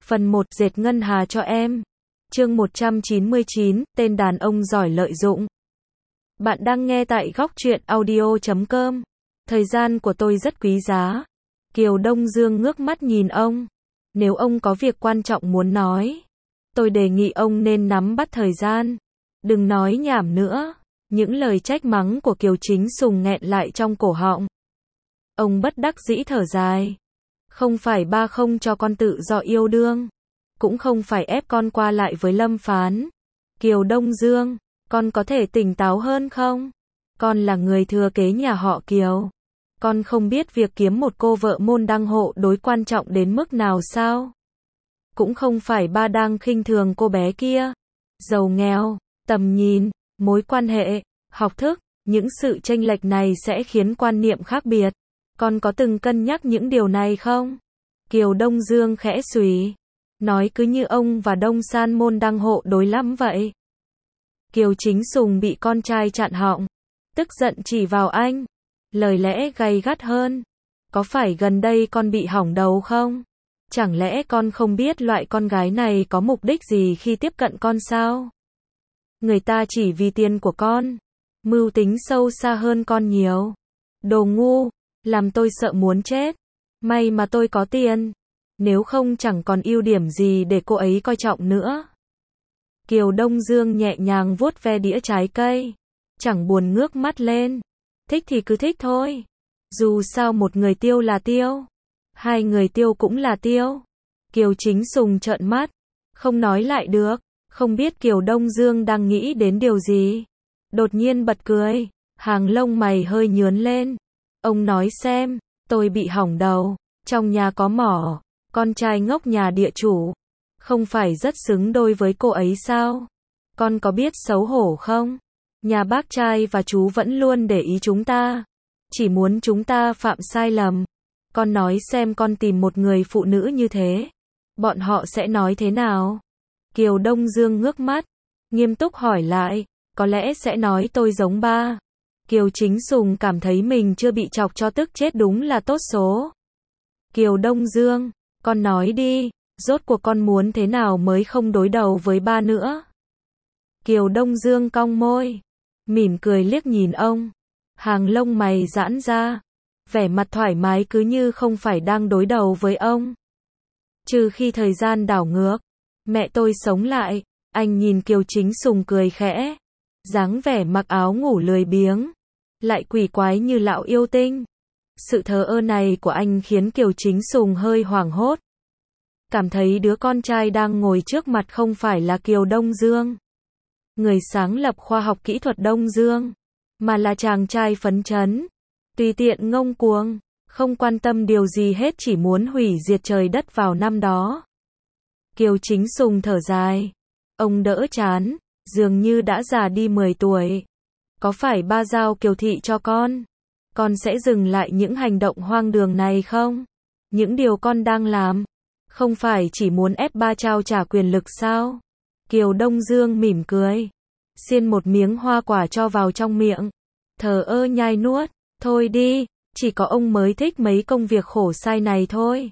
Phần 1, dệt ngân hà cho em. Chương 199, tên đàn ông giỏi lợi dụng. Bạn đang nghe tại góc truyện audio.com. Thời gian của tôi rất quý giá. Kiều Đông Dương ngước mắt nhìn ông. Nếu ông có việc quan trọng muốn nói, tôi đề nghị ông nên nắm bắt thời gian. Đừng nói nhảm nữa. Những lời trách mắng của Kiều Chính Sùng nghẹn lại trong cổ họng. Ông bất đắc dĩ thở dài. Không phải ba không cho con tự do yêu đương, cũng không phải ép con qua lại với Lâm Phán. Kiều Đông Dương, con có thể tỉnh táo hơn không? Con là người thừa kế nhà họ Kiều. Con không biết việc kiếm một cô vợ môn đăng hộ đối quan trọng đến mức nào sao? Cũng không phải ba đang khinh thường cô bé kia. Giàu nghèo, tầm nhìn, mối quan hệ, học thức, những sự chênh lệch này sẽ khiến quan niệm khác biệt. Con có từng cân nhắc những điều này không? Kiều Đông Dương khẽ xùy. Nói cứ như ông và Đông San môn đăng hộ đối lắm vậy. Kiều Chính Sùng bị con trai chặn họng. Tức giận chỉ vào anh. Lời lẽ gay gắt hơn. Có phải gần đây con bị hỏng đầu không? Chẳng lẽ con không biết loại con gái này có mục đích gì khi tiếp cận con sao? Người ta chỉ vì tiền của con. Mưu tính sâu xa hơn con nhiều. Đồ ngu. Làm tôi sợ muốn chết. May mà tôi có tiền. Nếu không chẳng còn ưu điểm gì để cô ấy coi trọng nữa. Kiều Đông Dương nhẹ nhàng vuốt ve đĩa trái cây. Chẳng buồn ngước mắt lên. Thích thì cứ thích thôi. Dù sao một người tiêu là tiêu. Hai người tiêu cũng là tiêu. Kiều Chính Sùng trợn mắt. Không nói lại được. Không biết Kiều Đông Dương đang nghĩ đến điều gì. Đột nhiên bật cười. Hàng lông mày hơi nhướn lên. Ông nói xem, tôi bị hỏng đầu, trong nhà có mỏ, con trai ngốc nhà địa chủ, không phải rất xứng đôi với cô ấy sao? Con có biết xấu hổ không? Nhà bác trai và chú vẫn luôn để ý chúng ta, chỉ muốn chúng ta phạm sai lầm. Con nói xem con tìm một người phụ nữ như thế, bọn họ sẽ nói thế nào? Kiều Đông Dương ngước mắt, nghiêm túc hỏi lại, có lẽ sẽ nói tôi giống ba. Kiều Chính Sùng cảm thấy mình chưa bị chọc cho tức chết đúng là tốt số. Kiều Đông Dương, con nói đi, rốt cuộc con muốn thế nào mới không đối đầu với ba nữa? Kiều Đông Dương cong môi, mỉm cười liếc nhìn ông. Hàng lông mày giãn ra, vẻ mặt thoải mái cứ như không phải đang đối đầu với ông. Trừ khi thời gian đảo ngược, mẹ tôi sống lại, anh nhìn Kiều Chính Sùng cười khẽ. Dáng vẻ mặc áo ngủ lười biếng, lại quỷ quái như lão yêu tinh. Sự thờ ơ này của anh khiến Kiều Chính Sùng hơi hoảng hốt. Cảm thấy đứa con trai đang ngồi trước mặt không phải là Kiều Đông Dương, người sáng lập khoa học kỹ thuật Đông Dương, mà là chàng trai phấn chấn, tùy tiện ngông cuồng, không quan tâm điều gì hết, chỉ muốn hủy diệt trời đất vào năm đó. Kiều Chính Sùng thở dài. Ông đỡ chán. Dường như đã già đi 10 tuổi. Có phải ba giao Kiều thị cho con sẽ dừng lại những hành động hoang đường này không? Những điều con đang làm, không phải chỉ muốn ép ba trao trả quyền lực sao? Kiều Đông Dương mỉm cười, xiên một miếng hoa quả cho vào trong miệng, thờ ơ nhai nuốt. Thôi đi, chỉ có ông mới thích mấy công việc khổ sai này thôi.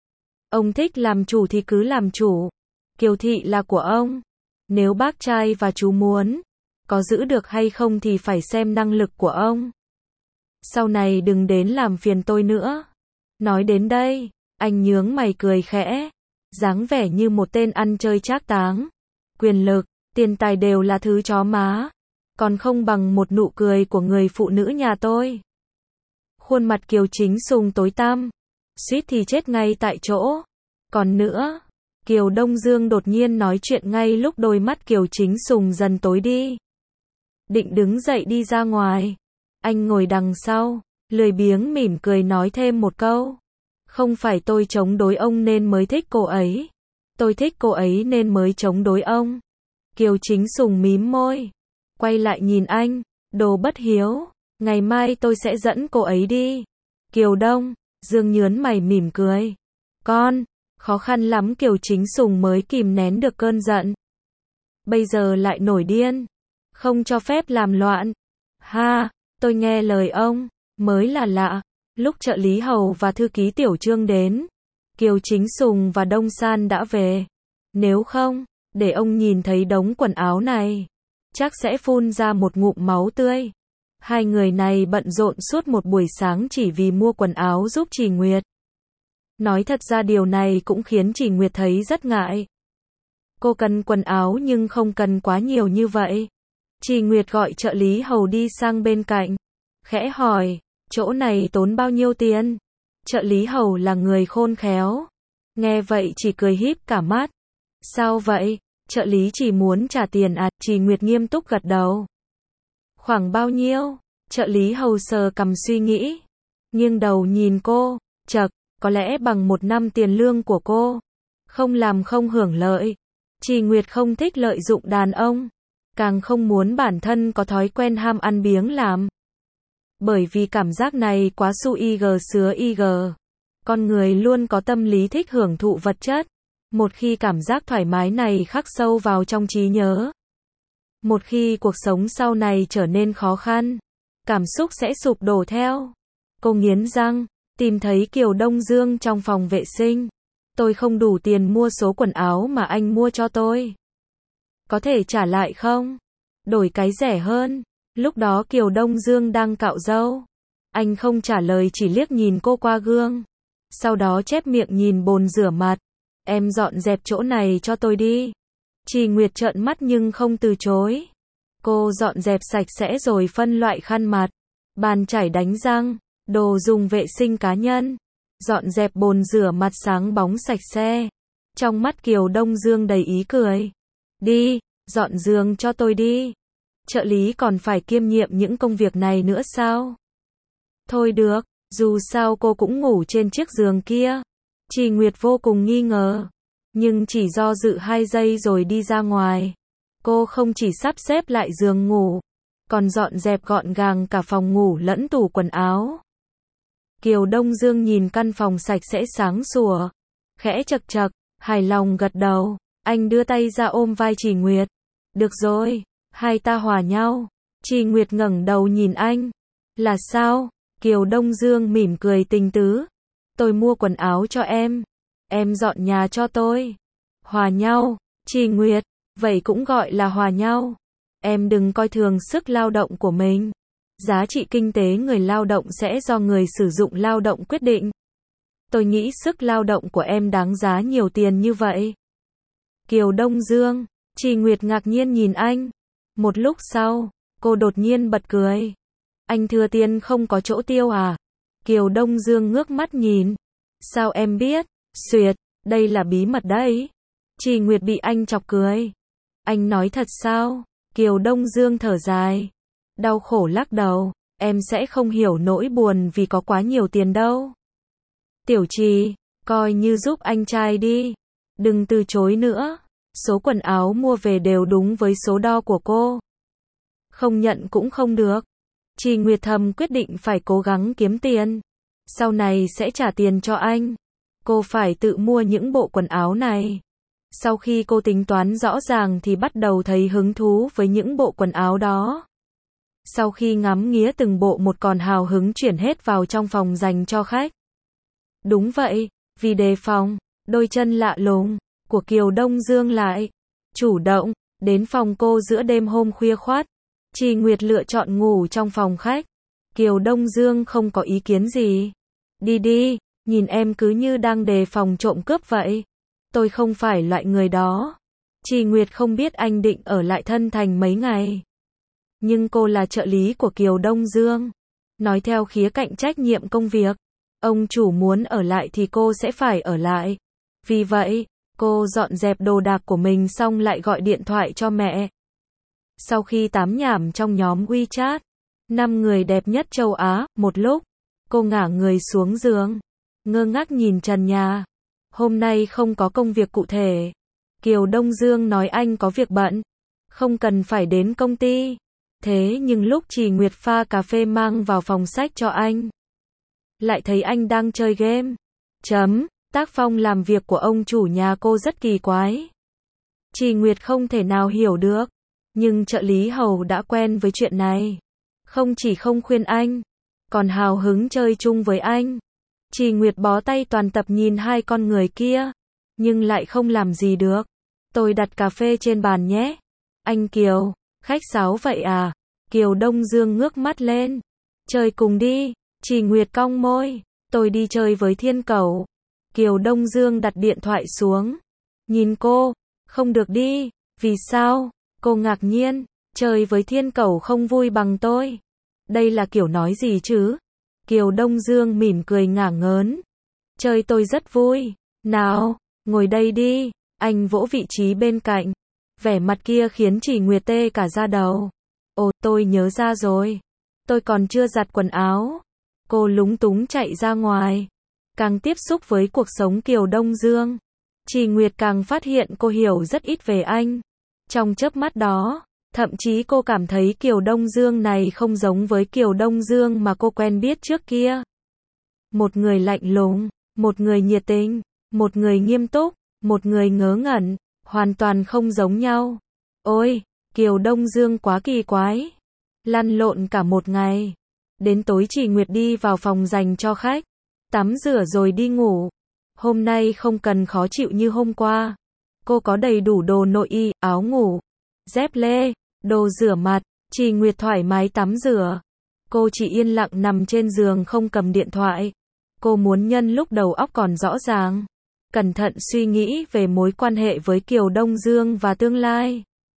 Ông thích làm chủ thì cứ làm chủ. Kiều thị là của ông. Nếu bác trai và chú muốn, có giữ được hay không thì phải xem năng lực của ông. Sau này đừng đến làm phiền tôi nữa. Nói đến đây, anh nhướng mày cười khẽ, dáng vẻ như một tên ăn chơi trác táng. Quyền lực, tiền tài đều là thứ chó má, còn không bằng một nụ cười của người phụ nữ nhà tôi. Khuôn mặt Kiều Chính Sùng tối tăm, suýt thì chết ngay tại chỗ. Còn nữa, Kiều Đông Dương đột nhiên nói chuyện ngay lúc đôi mắt Kiều Chính Sùng dần tối đi. Định đứng dậy đi ra ngoài. Anh ngồi đằng sau, lười biếng mỉm cười nói thêm một câu. Không phải tôi chống đối ông nên mới thích cô ấy. Tôi thích cô ấy nên mới chống đối ông. Kiều Chính Sùng mím môi, quay lại nhìn anh, đồ bất hiếu. Ngày mai tôi sẽ dẫn cô ấy đi. Kiều Đông Dương nhớn mày mỉm cười. Con. Khó khăn lắm Kiều Chính Sùng mới kìm nén được cơn giận. Bây giờ lại nổi điên. Không cho phép làm loạn. Ha, tôi nghe lời ông, mới là lạ. Lúc trợ lý Hầu và thư ký Tiểu Trương đến, Kiều Chính Sùng và Đông San đã về. Nếu không, để ông nhìn thấy đống quần áo này, chắc sẽ phun ra một ngụm máu tươi. Hai người này bận rộn suốt một buổi sáng chỉ vì mua quần áo giúp Trì Nguyệt. Nói thật ra điều này cũng khiến Trì Nguyệt thấy rất ngại. Cô cần quần áo nhưng không cần quá nhiều như vậy. Trì Nguyệt gọi trợ lý hầu đi sang bên cạnh, khẽ hỏi, chỗ này tốn bao nhiêu tiền? Trợ lý hầu là người khôn khéo. Nghe vậy chỉ cười híp cả mắt. Sao vậy? Trợ lý chỉ muốn trả tiền à? Trì Nguyệt nghiêm túc gật đầu. Khoảng bao nhiêu? Trợ lý hầu sờ cằm suy nghĩ. Nghiêng đầu nhìn cô, chậc, có lẽ bằng 1 năm tiền lương của cô. Không làm không hưởng lợi. Trì Nguyệt không thích lợi dụng đàn ông, càng không muốn bản thân có thói quen ham ăn biếng làm. Bởi vì cảm giác này quá su ig sứa ig. Con người luôn có tâm lý thích hưởng thụ vật chất. Một khi cảm giác thoải mái này khắc sâu vào trong trí nhớ, một khi cuộc sống sau này trở nên khó khăn, cảm xúc sẽ sụp đổ theo. Cô nghiến răng, tìm thấy Kiều Đông Dương trong phòng vệ sinh. Tôi không đủ tiền mua số quần áo mà anh mua cho tôi. Có thể trả lại không? Đổi cái rẻ hơn. Lúc đó Kiều Đông Dương đang cạo râu. Anh không trả lời chỉ liếc nhìn cô qua gương. Sau đó chép miệng nhìn bồn rửa mặt. Em dọn dẹp chỗ này cho tôi đi. Trì Nguyệt trợn mắt nhưng không từ chối. Cô dọn dẹp sạch sẽ rồi phân loại khăn mặt, bàn chải đánh răng, đồ dùng vệ sinh cá nhân. Dọn dẹp bồn rửa mặt sáng bóng sạch sẽ. Trong mắt Kiều Đông Dương đầy ý cười. Đi, dọn giường cho tôi đi. Trợ lý còn phải kiêm nhiệm những công việc này nữa sao? Thôi được, dù sao cô cũng ngủ trên chiếc giường kia. Trì Nguyệt vô cùng nghi ngờ, nhưng chỉ do dự 2 giây rồi đi ra ngoài. Cô không chỉ sắp xếp lại giường ngủ, còn dọn dẹp gọn gàng cả phòng ngủ lẫn tủ quần áo. Kiều Đông Dương nhìn căn phòng sạch sẽ sáng sủa, khẽ chậc chậc, hài lòng gật đầu. Anh đưa tay ra ôm vai Trì Nguyệt. Được rồi, hai ta hòa nhau. Trì Nguyệt ngẩng đầu nhìn anh. Là sao? Kiều Đông Dương mỉm cười tình tứ. Tôi mua quần áo cho em dọn nhà cho tôi. Hòa nhau, Trì Nguyệt, vậy cũng gọi là hòa nhau. Em đừng coi thường sức lao động của mình. Giá trị kinh tế người lao động sẽ do người sử dụng lao động quyết định. Tôi nghĩ sức lao động của em đáng giá nhiều tiền như vậy. Kiều Đông Dương, Trì Nguyệt ngạc nhiên nhìn anh. Một lúc sau, cô đột nhiên bật cười. Anh thừa tiền không có chỗ tiêu à? Kiều Đông Dương ngước mắt nhìn. Sao em biết? Xuyệt, đây là bí mật đấy. Trì Nguyệt bị anh chọc cười. Anh nói thật sao? Kiều Đông Dương thở dài, đau khổ lắc đầu. Em sẽ không hiểu nỗi buồn vì có quá nhiều tiền đâu. Tiểu Trì, coi như giúp anh trai đi. Đừng từ chối nữa. Số quần áo mua về đều đúng với số đo của cô. Không nhận cũng không được. Trì Nguyệt thầm quyết định phải cố gắng kiếm tiền. Sau này sẽ trả tiền cho anh. Cô phải tự mua những bộ quần áo này. Sau khi cô tính toán rõ ràng thì bắt đầu thấy hứng thú với những bộ quần áo đó. Sau khi ngắm nghía từng bộ một còn hào hứng chuyển hết vào trong phòng dành cho khách. Đúng vậy, vì đề phòng đôi chân lạ lùng của Kiều Đông Dương lại chủ động đến phòng cô giữa đêm hôm khuya khoắt. Trì Nguyệt lựa chọn ngủ trong phòng khách. Kiều Đông Dương không có ý kiến gì. Đi đi, nhìn em cứ như đang đề phòng trộm cướp vậy. Tôi không phải loại người đó. Trì Nguyệt không biết anh định ở lại Thân Thành mấy ngày. Nhưng cô là trợ lý của Kiều Đông Dương. Nói theo khía cạnh trách nhiệm công việc, ông chủ muốn ở lại thì cô sẽ phải ở lại. Vì vậy, cô dọn dẹp đồ đạc của mình xong lại gọi điện thoại cho mẹ. Sau khi tám nhảm trong nhóm WeChat, 5 người đẹp nhất châu Á, một lúc, cô ngả người xuống giường, ngơ ngác nhìn trần nhà. Hôm nay không có công việc cụ thể. Kiều Đông Dương nói anh có việc bận, không cần phải đến công ty. Thế nhưng lúc Trì Nguyệt pha cà phê mang vào phòng sách cho anh, lại thấy anh đang chơi game. Tác phong làm việc của ông chủ nhà cô rất kỳ quái. Trì Nguyệt không thể nào hiểu được. Nhưng trợ lý hầu đã quen với chuyện này. Không chỉ không khuyên anh, còn hào hứng chơi chung với anh. Trì Nguyệt bó tay toàn tập nhìn hai con người kia, nhưng lại không làm gì được. Tôi đặt cà phê trên bàn nhé. Anh Kiều, khách sáo vậy à? Kiều Đông Dương ngước mắt lên. Chơi cùng đi. Trì Nguyệt cong môi. Tôi đi chơi với Thiên Cẩu. Kiều Đông Dương đặt điện thoại xuống. Nhìn cô. Không được đi. Vì sao? Cô ngạc nhiên. Chơi với Thiên Cẩu không vui bằng tôi. Đây là kiểu nói gì chứ? Kiều Đông Dương mỉm cười ngả ngớn. Chơi tôi rất vui. Nào, ngồi đây đi. Anh vỗ vị trí bên cạnh. Vẻ mặt kia khiến Trì Nguyệt tê cả da đầu. Ồ, tôi nhớ ra rồi. Tôi còn chưa giặt quần áo. Cô lúng túng chạy ra ngoài. Càng tiếp xúc với cuộc sống Kiều Đông Dương, Trì Nguyệt càng phát hiện cô hiểu rất ít về anh. Trong chớp mắt đó, thậm chí cô cảm thấy Kiều Đông Dương này không giống với Kiều Đông Dương mà cô quen biết trước kia. Một người lạnh lùng, một người nhiệt tình, một người nghiêm túc, một người ngớ ngẩn, hoàn toàn không giống nhau. Ôi, Kiều Đông Dương quá kỳ quái. Lăn lộn cả một ngày. Đến tối Trì Nguyệt đi vào phòng dành cho khách, tắm rửa rồi đi ngủ. Hôm nay không cần khó chịu như hôm qua. Cô có đầy đủ đồ nội y, áo ngủ, dép lê, đồ rửa mặt. Trì Nguyệt thoải mái tắm rửa. Cô chỉ yên lặng nằm trên giường không cầm điện thoại. Cô muốn nhân lúc đầu óc còn rõ ràng, cẩn thận suy nghĩ về mối quan hệ với Kiều Đông Dương và tương lai.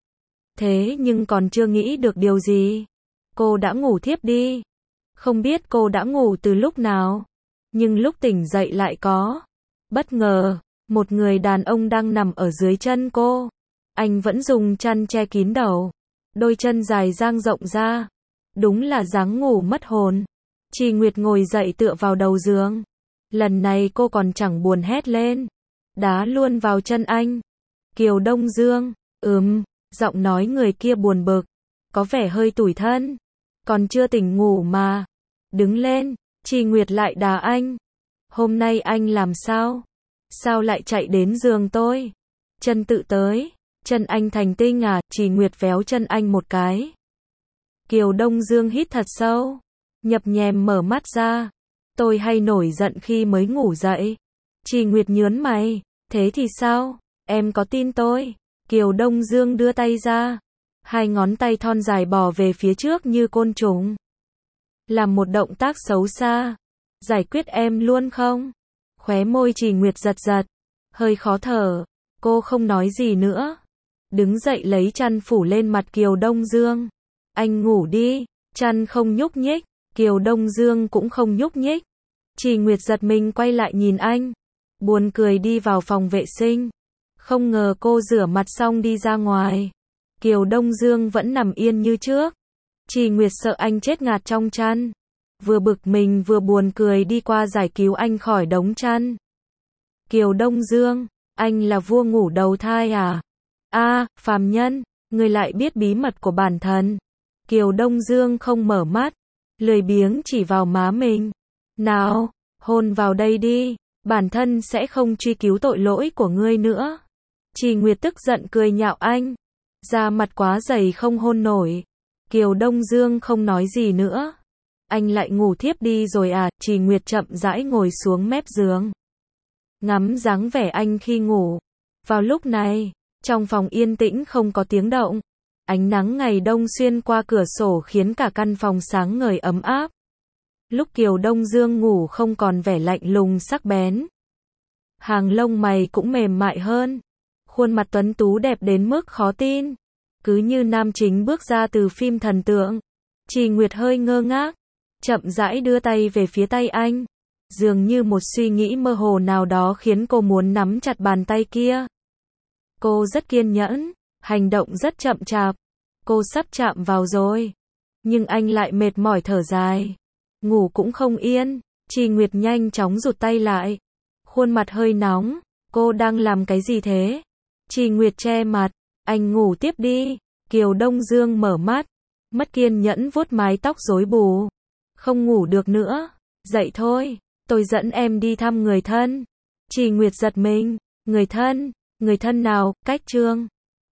Thế nhưng còn chưa nghĩ được điều gì, cô đã ngủ thiếp đi. Không biết cô đã ngủ từ lúc nào, nhưng lúc tỉnh dậy lại có bất ngờ, một người đàn ông đang nằm ở dưới chân cô. Anh vẫn dùng chăn che kín đầu, đôi chân dài dang rộng ra. Đúng là dáng ngủ mất hồn. Trì Nguyệt ngồi dậy tựa vào đầu giường. Lần này cô còn chẳng buồn hét lên, đá luôn vào chân anh. Kiều Đông Dương, giọng nói người kia buồn bực, có vẻ hơi tủi thân. Còn chưa tỉnh ngủ mà. Đứng lên, Trì Nguyệt lại đá anh. Hôm nay anh làm sao? Sao lại chạy đến giường tôi? Chân tự tới, chân anh thành tinh à? Trì Nguyệt véo chân anh một cái. Kiều Đông Dương hít thật sâu, nhập nhèm mở mắt ra. Tôi hay nổi giận khi mới ngủ dậy. Trì Nguyệt nhớn mày, thế thì sao? Em có tin tôi? Kiều Đông Dương đưa tay ra, hai ngón tay thon dài bò về phía trước như côn trùng. Làm một động tác xấu xa. Giải quyết em luôn không? Khóe môi Trì Nguyệt giật giật, hơi khó thở. Cô không nói gì nữa. Đứng dậy lấy chăn phủ lên mặt Kiều Đông Dương. Anh ngủ đi. Chăn không nhúc nhích, Kiều Đông Dương cũng không nhúc nhích. Trì Nguyệt giật mình quay lại nhìn anh, buồn cười đi vào phòng vệ sinh. Không ngờ cô rửa mặt xong đi ra ngoài, Kiều Đông Dương vẫn nằm yên như trước. Trì Nguyệt sợ anh chết ngạt trong chăn, vừa bực mình vừa buồn cười đi qua giải cứu anh khỏi đống chăn. Kiều Đông Dương, anh là vua ngủ đầu thai à? Phàm nhân, người lại biết bí mật của bản thân. Kiều Đông Dương không mở mắt, lười biếng chỉ vào má mình. Nào, hôn vào đây đi, bản thân sẽ không truy cứu tội lỗi của ngươi nữa. Trì Nguyệt tức giận cười nhạo anh, da mặt quá dày không hôn nổi. Kiều Đông Dương không nói gì nữa. Anh lại ngủ thiếp đi rồi à? Trì Nguyệt chậm rãi ngồi xuống mép giường, ngắm dáng vẻ anh khi ngủ. Vào lúc này, trong phòng yên tĩnh không có tiếng động. Ánh nắng ngày đông xuyên qua cửa sổ khiến cả căn phòng sáng ngời ấm áp. Lúc Kiều Đông Dương ngủ không còn vẻ lạnh lùng sắc bén. Hàng lông mày cũng mềm mại hơn. Khuôn mặt tuấn tú đẹp đến mức khó tin. Cứ như nam chính bước ra từ phim thần tượng. Trì Nguyệt hơi ngơ ngác, chậm rãi đưa tay về phía tay anh. Dường như một suy nghĩ mơ hồ nào đó khiến cô muốn nắm chặt bàn tay kia. Cô rất kiên nhẫn, hành động rất chậm chạp. Cô sắp chạm vào rồi. Nhưng anh lại mệt mỏi thở dài. Ngủ cũng không yên. Trì Nguyệt nhanh chóng rụt tay lại. Khuôn mặt hơi nóng. Cô đang làm cái gì thế? Trì Nguyệt che mặt. Anh ngủ tiếp đi. Kiều Đông Dương mở mắt, mất kiên nhẫn vuốt mái tóc rối bù. Không ngủ được nữa. Dậy thôi. Tôi dẫn em đi thăm người thân. Trì Nguyệt giật mình. Người thân? Người thân nào? Cách Trương.